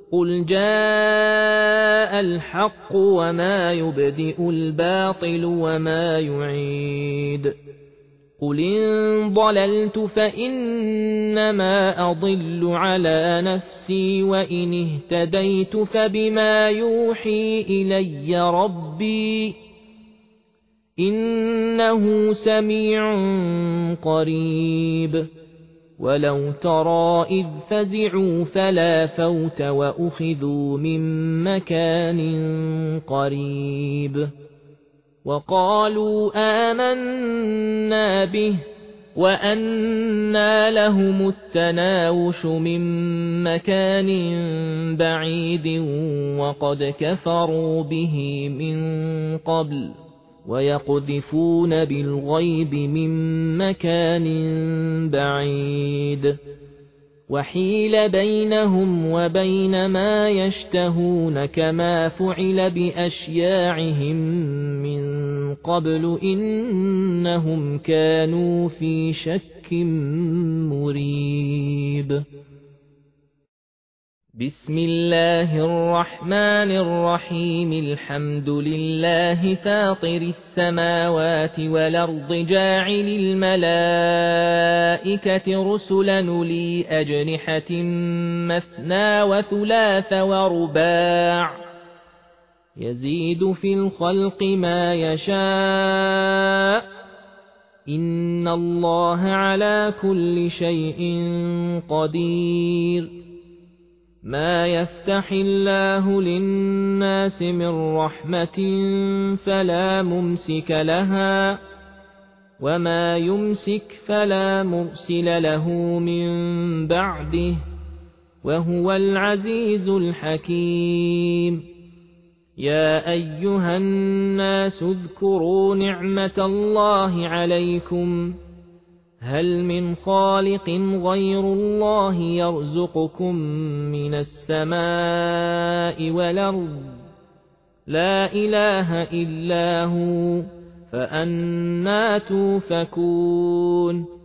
قل جاء الحق وما يبدئ الباطل وما يعيد قل إن ضللت فإنما أضل على نفسي وإن اهتديت فبما يوحي إلي ربي إنه سميع قريب ولو ترى إذ فزعوا فلا فوت وأخذوا من مكان قريب وقالوا آمنا به وأنى لهم التناوش من مكان بعيد وقد كفروا به من قبل ويقذفون بالغيب من مكان بعيد وحيل بينهم وبين ما يشتهون كما فعل بأشياعهم من قبل إنهم كانوا في شك مريب بسم الله الرحمن الرحيم الحمد لله فاطر السماوات والأرض جاعل الملائكة رسلا أولي أجنحة مثنى وثلاث ورباع يزيد في الخلق ما يشاء إن الله على كل شيء قدير ما يفتح الله للناس من رحمة فلا ممسك لها وما يمسك فلا مرسل له من بعده وهو العزيز الحكيم يا أيها الناس اذكروا نعمة الله عليكم هل من خالق غير الله يرزقكم من السماء والأرض لا إله إلا هو فأنى توفكون